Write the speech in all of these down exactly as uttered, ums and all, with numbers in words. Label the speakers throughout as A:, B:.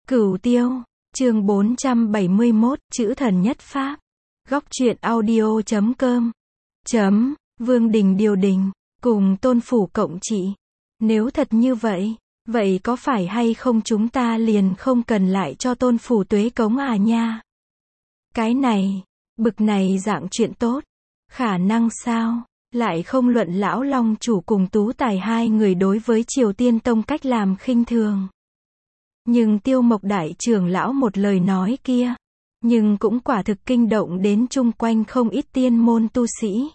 A: Cửu Tiêu, chương bốn trăm bảy mươi mốt, chữ thần nhất pháp. Góc truyện audio chấm com. Chấm, Vương Đình điều đình, cùng Tôn Phủ cộng trị. Nếu thật như vậy, vậy có phải hay không chúng ta liền không cần lại cho Tôn Phủ tuế cống à nha? Cái này, bực này dạng chuyện tốt, khả năng sao? Lại không luận lão Long chủ cùng Tú Tài hai người đối với Triều Tiên Tông cách làm khinh thường. Nhưng Tiêu Mộc đại trưởng lão một lời nói kia, nhưng cũng quả thực kinh động đến chung quanh không ít tiên môn tu sĩ.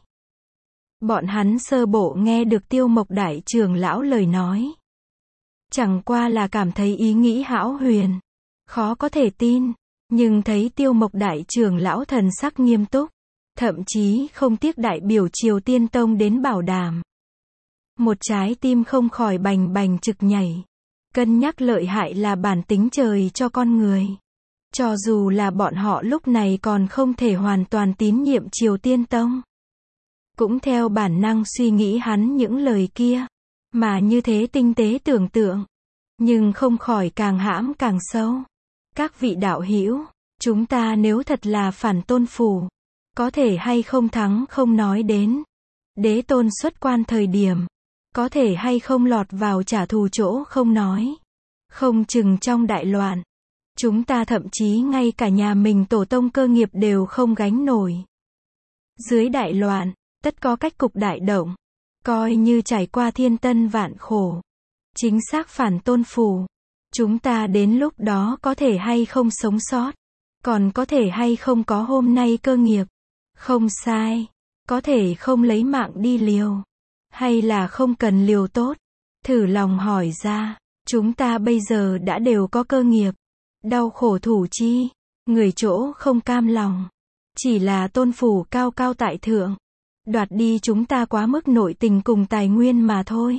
A: Bọn hắn sơ bộ nghe được Tiêu Mộc đại trưởng lão lời nói, chẳng qua là cảm thấy ý nghĩ hão huyền, khó có thể tin, nhưng thấy Tiêu Mộc đại trưởng lão thần sắc nghiêm túc, thậm chí không tiếc đại biểu Triều Tiên Tông đến bảo đảm. Một trái tim không khỏi bành bành trực nhảy. Cân nhắc lợi hại là bản tính trời cho con người. Cho dù là bọn họ lúc này còn không thể hoàn toàn tín nhiệm Triều Tiên Tông, cũng theo bản năng suy nghĩ hắn những lời kia, mà như thế tinh tế tưởng tượng, nhưng không khỏi càng hãm càng sâu. Các vị đạo hữu, chúng ta nếu thật là phản Tôn Phủ, có thể hay không thắng không nói đến. Đế tôn xuất quan thời điểm, có thể hay không lọt vào trả thù chỗ không nói. Không chừng trong đại loạn, chúng ta thậm chí ngay cả nhà mình tổ tông cơ nghiệp đều không gánh nổi. Dưới đại loạn, tất có cách cục đại động, coi như trải qua thiên tân vạn khổ. Chính xác phản Tôn Phủ, chúng ta đến lúc đó có thể hay không sống sót, còn có thể hay không có hôm nay cơ nghiệp. Không sai, có thể không lấy mạng đi liều, hay là không cần liều tốt. Thử lòng hỏi ra, chúng ta bây giờ đã đều có cơ nghiệp, đau khổ thủ chi, người chỗ không cam lòng, chỉ là Tôn Phủ cao cao tại thượng, đoạt đi chúng ta quá mức nội tình cùng tài nguyên mà thôi.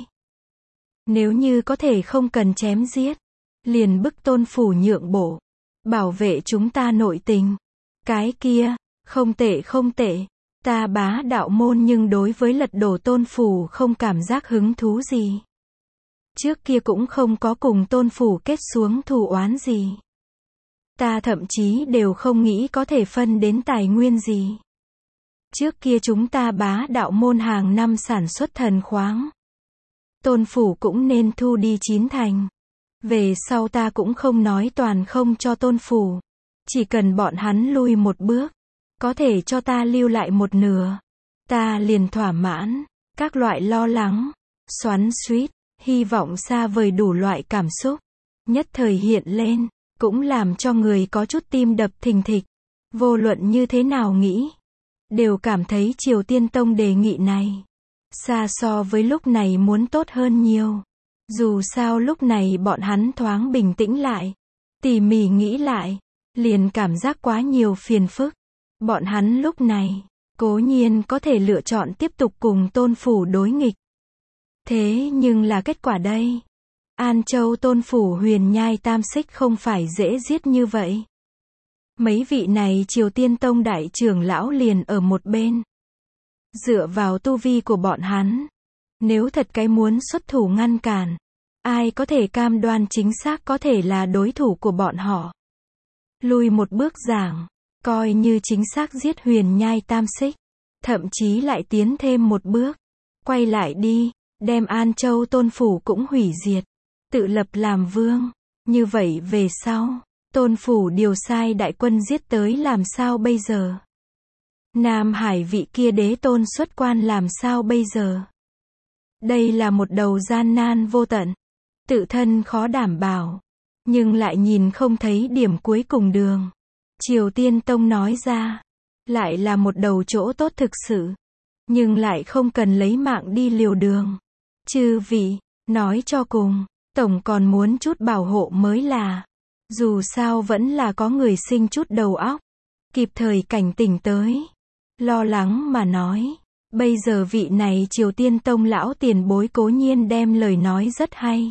A: Nếu như có thể không cần chém giết, liền bức Tôn Phủ nhượng bộ, bảo vệ chúng ta nội tình, cái kia, không tệ không tệ. Ta Bá Đạo môn nhưng đối với lật đổ Tôn Phủ không cảm giác hứng thú gì. Trước kia cũng không có cùng Tôn Phủ kết xuống thù oán gì. Ta thậm chí đều không nghĩ có thể phân đến tài nguyên gì. Trước kia chúng ta Bá Đạo môn hàng năm sản xuất thần khoáng, Tôn Phủ cũng nên thu đi chín thành. Về sau ta cũng không nói toàn không cho Tôn Phủ, chỉ cần bọn hắn lui một bước, có thể cho ta lưu lại một nửa, ta liền thỏa mãn. Các loại lo lắng, xoắn xuýt, hy vọng xa vời đủ loại cảm xúc, nhất thời hiện lên, cũng làm cho người có chút tim đập thình thịch. Vô luận như thế nào nghĩ, đều cảm thấy Triều Tiên Tông đề nghị này, xa so với lúc này muốn tốt hơn nhiều. Dù sao lúc này bọn hắn thoáng bình tĩnh lại, tỉ mỉ nghĩ lại, liền cảm giác quá nhiều phiền phức. Bọn hắn lúc này, cố nhiên có thể lựa chọn tiếp tục cùng Tôn Phủ đối nghịch. Thế nhưng là kết quả đây. An Châu Tôn Phủ Huyền Nhai Tam Xích không phải dễ giết như vậy. Mấy vị này Triều Tiên Tông đại trưởng lão liền ở một bên. Dựa vào tu vi của bọn hắn, nếu thật cái muốn xuất thủ ngăn cản, ai có thể cam đoan chính xác có thể là đối thủ của bọn họ. Lùi một bước giảng, coi như chính xác giết Huyền Nhai Tam Xích, thậm chí lại tiến thêm một bước, quay lại đi, đem An Châu Tôn Phủ cũng hủy diệt, tự lập làm vương. Như vậy về sau, Tôn Phủ điều sai đại quân giết tới làm sao bây giờ? Nam Hải vị kia đế tôn xuất quan làm sao bây giờ? Đây là một đầu gian nan vô tận, tự thân khó đảm bảo, nhưng lại nhìn không thấy điểm cuối cùng đường. Triều Tiên Tông nói ra, lại là một đầu chỗ tốt thực sự, nhưng lại không cần lấy mạng đi liều đường. Chư vị, nói cho cùng, tổng còn muốn chút bảo hộ mới là. Dù sao vẫn là có người sinh chút đầu óc, kịp thời cảnh tỉnh tới. Lo lắng mà nói, bây giờ vị này Triều Tiên Tông lão tiền bối cố nhiên đem lời nói rất hay.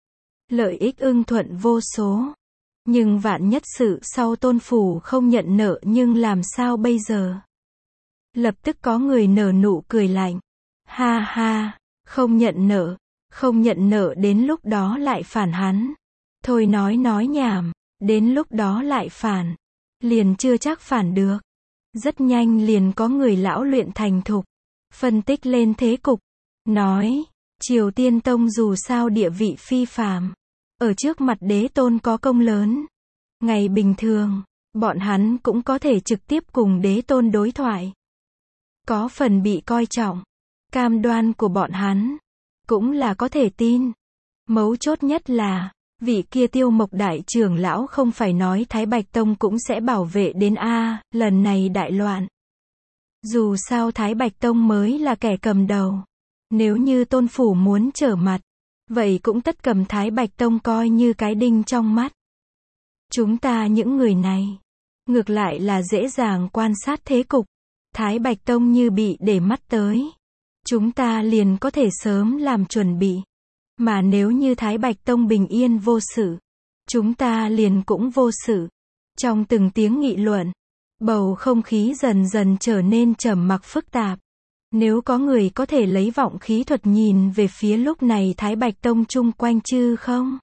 A: Lợi ích ưng thuận vô số. Nhưng vạn nhất sự sau Tôn Phủ không nhận nợ nhưng làm sao bây giờ? Lập tức có người nở nụ cười lạnh. Ha ha, không nhận nợ, không nhận nợ đến lúc đó lại phản hắn. Thôi nói nói nhảm, Đến lúc đó lại phản, liền chưa chắc phản được. Rất nhanh liền có người lão luyện thành thục, phân tích lên thế cục, nói, Triều Tiên Tông dù sao địa vị phi phàm, ở trước mặt đế tôn có công lớn. Ngày bình thường, bọn hắn cũng có thể trực tiếp cùng đế tôn đối thoại. Có phần bị coi trọng, cam đoan của bọn hắn, cũng là có thể tin. Mấu chốt nhất là, vị kia Tiêu Mộc đại trưởng lão không phải nói Thái Bạch Tông cũng sẽ bảo vệ đến a, lần này đại loạn. Dù sao Thái Bạch Tông mới là kẻ cầm đầu. Nếu như tôn phủ muốn trở mặt, vậy cũng tất cầm Thái Bạch Tông coi như cái đinh trong mắt. Chúng ta những người này, ngược lại là dễ dàng quan sát thế cục. Thái Bạch Tông như bị để mắt tới, chúng ta liền có thể sớm làm chuẩn bị. Mà nếu như Thái Bạch Tông bình yên vô sự, chúng ta liền cũng vô sự. Trong từng tiếng nghị luận, bầu không khí dần dần trở nên trầm mặc phức tạp. Nếu có người có thể lấy vọng khí thuật nhìn về phía lúc này Thái Bạch Tông chung quanh chứ không,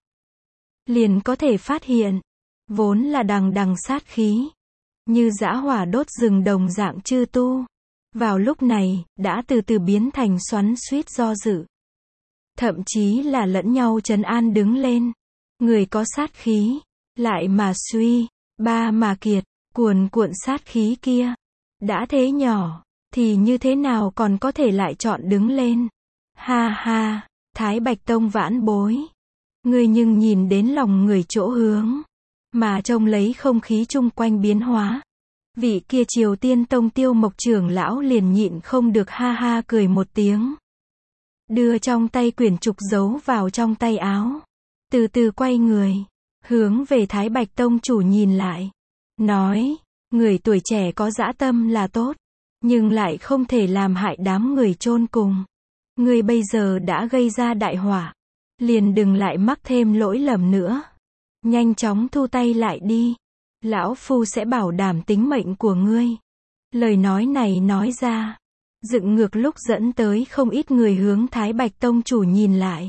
A: liền có thể phát hiện, vốn là đằng đằng sát khí, như dã hỏa đốt rừng đồng dạng chư tu, vào lúc này, đã từ từ biến thành xoắn xuýt do dự. Thậm chí là lẫn nhau trấn an đứng lên. Người có sát khí, lại mà suy, ba mà kiệt, cuồn cuộn sát khí kia. Đã thế nhỏ, thì như thế nào còn có thể lại chọn đứng lên. Ha ha, Thái Bạch Tông vãn bối. Người nhưng nhìn đến lòng người chỗ hướng, mà trông lấy không khí chung quanh biến hóa. Vị kia Triều Tiên Tông Tiêu Mộc trưởng lão liền nhịn không được ha ha cười một tiếng. Đưa trong tay quyển trục giấu vào trong tay áo. Từ từ quay người, hướng về Thái Bạch Tông chủ nhìn lại. Nói, người tuổi trẻ có dã tâm là tốt, nhưng lại không thể làm hại đám người chôn cùng. Người bây giờ đã gây ra đại họa, liền đừng lại mắc thêm lỗi lầm nữa. Nhanh chóng thu tay lại đi. Lão Phu sẽ bảo đảm tính mệnh của ngươi. Lời nói này nói ra, dựng ngược lúc dẫn tới không ít người hướng Thái Bạch Tông chủ nhìn lại.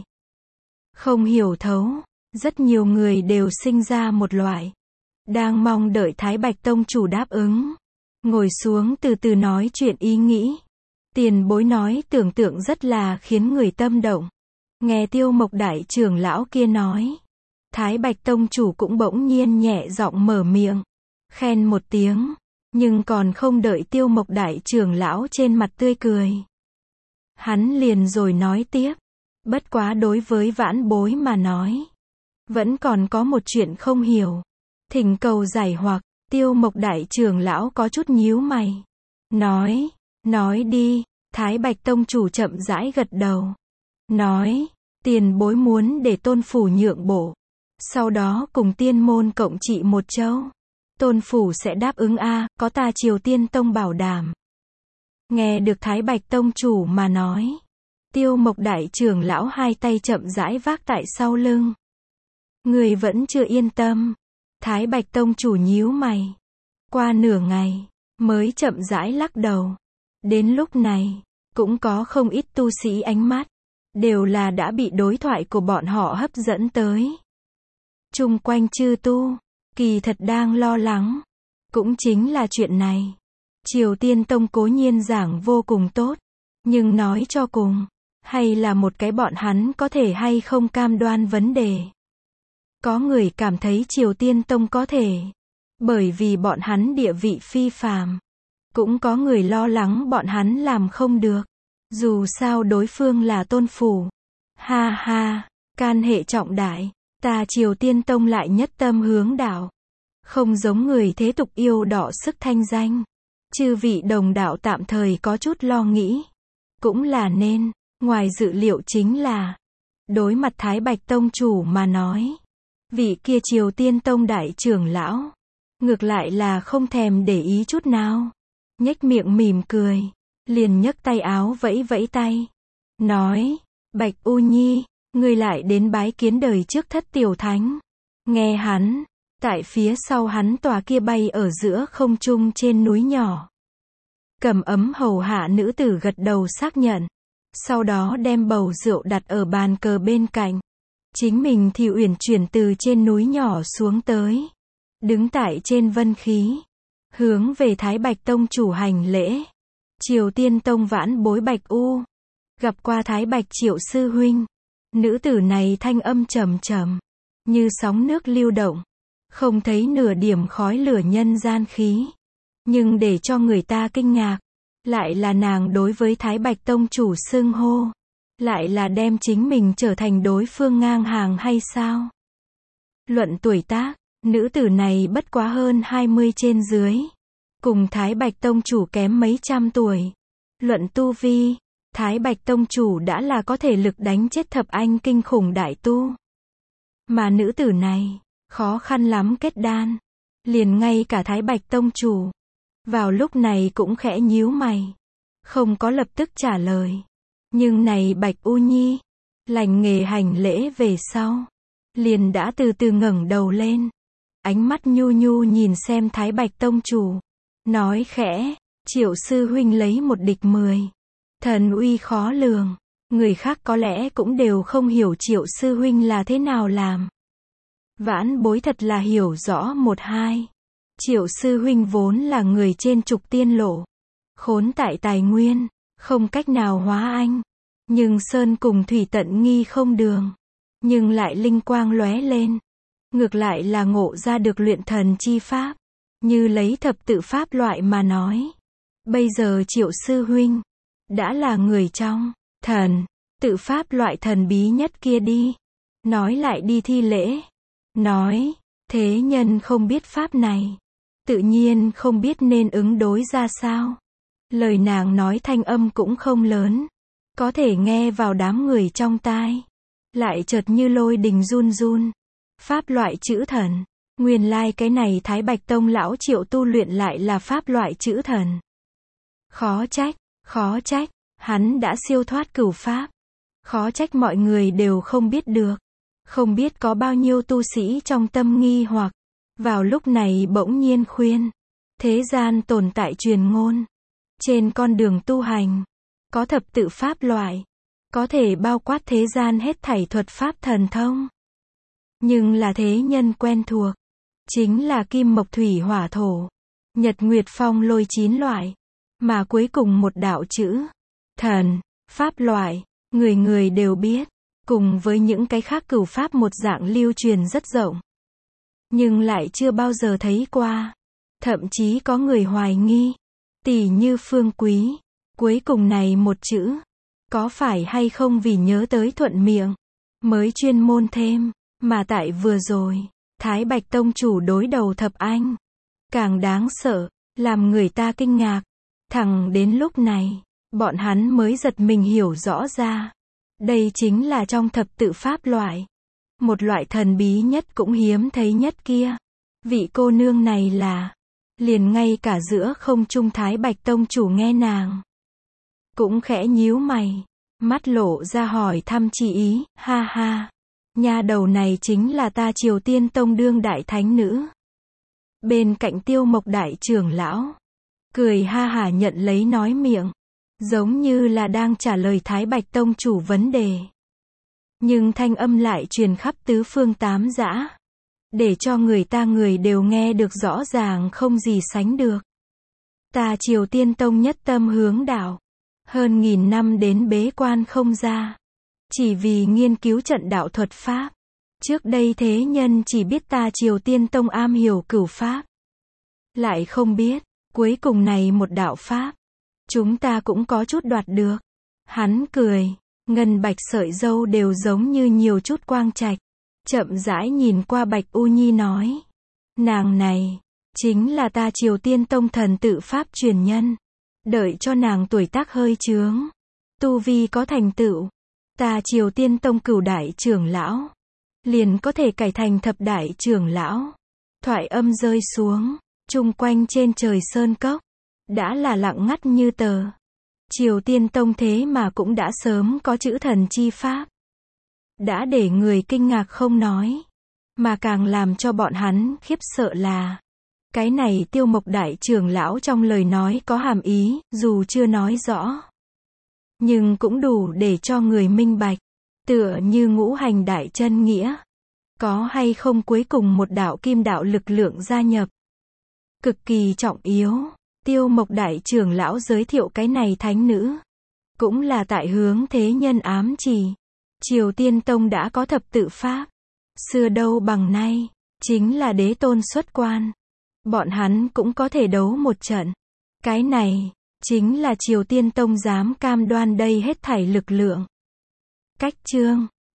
A: Không hiểu thấu, rất nhiều người đều sinh ra một loại, đang mong đợi Thái Bạch Tông chủ đáp ứng. Ngồi xuống từ từ nói chuyện ý nghĩ. Tiền bối nói tưởng tượng rất là khiến người tâm động. Nghe Tiêu Mộc đại trưởng lão kia nói, Thái Bạch Tông chủ cũng bỗng nhiên nhẹ giọng mở miệng, khen một tiếng, nhưng còn không đợi Tiêu Mộc đại trưởng lão trên mặt tươi cười. Hắn liền rồi nói tiếp, bất quá đối với vãn bối mà nói, vẫn còn có một chuyện không hiểu, thỉnh cầu giải hoặc. Tiêu Mộc đại trưởng lão có chút nhíu mày, nói, nói đi. Thái Bạch Tông chủ chậm rãi gật đầu, nói, tiền bối muốn để tôn phủ nhượng bộ, sau đó cùng tiên môn cộng trị một châu. Tôn phủ sẽ đáp ứng a, có ta Triều Tiên Tông bảo đảm. Nghe được Thái Bạch Tông chủ mà nói, Tiêu Mộc đại trưởng lão hai tay chậm rãi vác tại sau lưng. Người vẫn chưa yên tâm. Thái Bạch Tông chủ nhíu mày. Qua nửa ngày, mới chậm rãi lắc đầu. Đến lúc này, cũng có không ít tu sĩ ánh mắt, đều là đã bị đối thoại của bọn họ hấp dẫn tới. Chung quanh chư tu, kỳ thật đang lo lắng. Cũng chính là chuyện này. Triều Tiên Tông cố nhiên giảng vô cùng tốt, nhưng nói cho cùng, hay là một cái bọn hắn có thể hay không cam đoan vấn đề. Có người cảm thấy Triều Tiên Tông có thể, bởi vì bọn hắn địa vị phi phàm. Cũng có người lo lắng bọn hắn làm không được, dù sao đối phương là tôn phủ. Ha ha, can hệ trọng đại, ta Triều Tiên Tông lại nhất tâm hướng đạo. Không giống người thế tục yêu đọ sức thanh danh. Chư vị đồng đạo tạm thời có chút lo nghĩ. Cũng là nên, ngoài dự liệu chính là, đối mặt Thái Bạch Tông chủ mà nói, vị kia Triều Tiên Tông đại trưởng lão, ngược lại là không thèm để ý chút nào. Nhếch miệng mỉm cười, liền nhấc tay áo vẫy vẫy tay. Nói, Bạch U Nhi, ngươi lại đến bái kiến đời trước thất tiểu thánh. Nghe hắn, tại phía sau hắn tòa kia bay ở giữa không trung trên núi nhỏ. Cầm ấm hầu hạ nữ tử gật đầu xác nhận. Sau đó đem bầu rượu đặt ở bàn cờ bên cạnh. Chính mình thì uyển chuyển từ trên núi nhỏ xuống tới. đứng tại trên vân khí, hướng về Thái Bạch Tông chủ hành lễ. Triều Tiên Tông vãn bối Bạch U, gặp qua Thái Bạch Triệu sư huynh. Nữ tử này thanh âm trầm trầm, như sóng nước lưu động, không thấy nửa điểm khói lửa nhân gian khí. Nhưng để cho người ta kinh ngạc, lại là nàng đối với Thái Bạch Tông chủ xưng hô, lại là đem chính mình trở thành đối phương ngang hàng hay sao? Luận tuổi tác, nữ tử này bất quá hơn hai mươi trên dưới, cùng Thái Bạch Tông chủ kém mấy trăm tuổi. Luận tu vi, Thái Bạch Tông chủ đã là có thể lực đánh chết thập anh kinh khủng đại tu. Mà nữ tử này, khó khăn lắm kết đan. Liền ngay cả Thái Bạch Tông chủ, vào lúc này cũng khẽ nhíu mày, không có lập tức trả lời. Nhưng này Bạch U Nhi, lành nghề hành lễ về sau, liền đã từ từ ngẩng đầu lên, ánh mắt nhu nhu nhìn xem Thái Bạch Tông chủ, nói khẽ, Triệu sư huynh lấy một địch mười, thần uy khó lường, người khác có lẽ cũng đều không hiểu Triệu sư huynh là thế nào làm. Vãn bối thật là hiểu rõ một hai. Triệu sư huynh vốn là người trên trục tiên lộ, khốn tại tài nguyên, không cách nào hóa anh, nhưng sơn cùng thủy tận nghi không đường, nhưng lại linh quang lóe lên, ngược lại là ngộ ra được luyện thần chi pháp, như lấy thập tự pháp loại mà nói. Bây giờ Triệu sư huynh đã là người trong thần tự pháp loại thần bí nhất kia đi. Nói lại đi thi lễ, nói, thế nhân không biết pháp này, tự nhiên không biết nên ứng đối ra sao. Lời nàng nói thanh âm cũng không lớn, có thể nghe vào đám người trong tai, lại chợt như lôi đình run run. Pháp loại chữ thần, nguyên lai cái này Thái Bạch Tông lão Triệu tu luyện lại là pháp loại chữ thần. Khó trách, khó trách, hắn đã siêu thoát cửu pháp. Khó trách mọi người đều không biết được. Không biết có bao nhiêu tu sĩ trong tâm nghi hoặc, vào lúc này bỗng nhiên khuyên. Thế gian tồn tại truyền ngôn. Trên con đường tu hành, có thập tự pháp loại, có thể bao quát thế gian hết thảy thuật pháp thần thông. Nhưng là thế nhân quen thuộc, chính là kim mộc thủy hỏa thổ, nhật nguyệt phong lôi chín loại, mà cuối cùng một đạo chữ, thần, pháp loại, người người đều biết, cùng với những cái khác cửu pháp một dạng lưu truyền rất rộng. Nhưng lại chưa bao giờ thấy qua, thậm chí có người hoài nghi, tỉ như Phương Quý, cuối cùng này một chữ, có phải hay không vì nhớ tới thuận miệng, mới chuyên môn thêm, mà tại vừa rồi, Thái Bạch Tông chủ đối đầu thập anh, càng đáng sợ, làm người ta kinh ngạc, thẳng đến lúc này, bọn hắn mới giật mình hiểu rõ ra, đây chính là trong thập tự pháp loại, một loại thần bí nhất cũng hiếm thấy nhất kia. Vị cô nương này là, liền ngay cả giữa không trung Thái Bạch Tông chủ nghe nàng, cũng khẽ nhíu mày, mắt lộ ra hỏi thăm chi ý, ha ha, nha đầu này chính là ta Triều Tiên Tông đương đại thánh nữ. Bên cạnh Tiêu Mộc đại trưởng lão, cười ha hả nhận lấy nói miệng, giống như là đang trả lời Thái Bạch Tông chủ vấn đề. Nhưng thanh âm lại truyền khắp tứ phương tám dã, để cho người ta người đều nghe được rõ ràng không gì sánh được. Ta Triều Tiên Tông nhất tâm hướng đạo, hơn nghìn năm đến bế quan không ra, chỉ vì nghiên cứu trận đạo thuật pháp. Trước đây thế nhân chỉ biết ta Triều Tiên Tông am hiểu cửu pháp, lại không biết, cuối cùng này một đạo pháp, chúng ta cũng có chút đoạt được. Hắn cười, ngân bạch sợi râu đều giống như nhiều chút quang trạch, chậm rãi nhìn qua Bạch U Nhi nói, nàng này, chính là ta Triều Tiên Tông thần tự pháp truyền nhân. Đợi cho nàng tuổi tác hơi chướng, tu vi có thành tựu, ta Triều Tiên Tông cửu đại trưởng lão, liền có thể cải thành thập đại trưởng lão. Thoại âm rơi xuống, chung quanh trên trời sơn cốc, đã là lặng ngắt như tờ. Triều Tiên Tông thế mà cũng đã sớm có chữ thần chi pháp. Đã để người kinh ngạc không nói, mà càng làm cho bọn hắn khiếp sợ là, cái này Tiêu Mộc đại trưởng lão trong lời nói có hàm ý, dù chưa nói rõ, nhưng cũng đủ để cho người minh bạch, tựa như ngũ hành đại chân nghĩa. Có hay không cuối cùng một đạo kim đạo lực lượng gia nhập? Cực kỳ trọng yếu. Tiêu Mộc Đại trưởng lão giới thiệu cái này thánh nữ. Cũng là tại hướng thế nhân ám chỉ. Triều Tiên Tông đã có thập tự pháp. Xưa đâu bằng nay. Chính là đế tôn xuất quan. Bọn hắn cũng có thể đấu một trận. Cái này, chính là Triều Tiên Tông dám cam đoan đây hết thảy lực lượng. Cách chương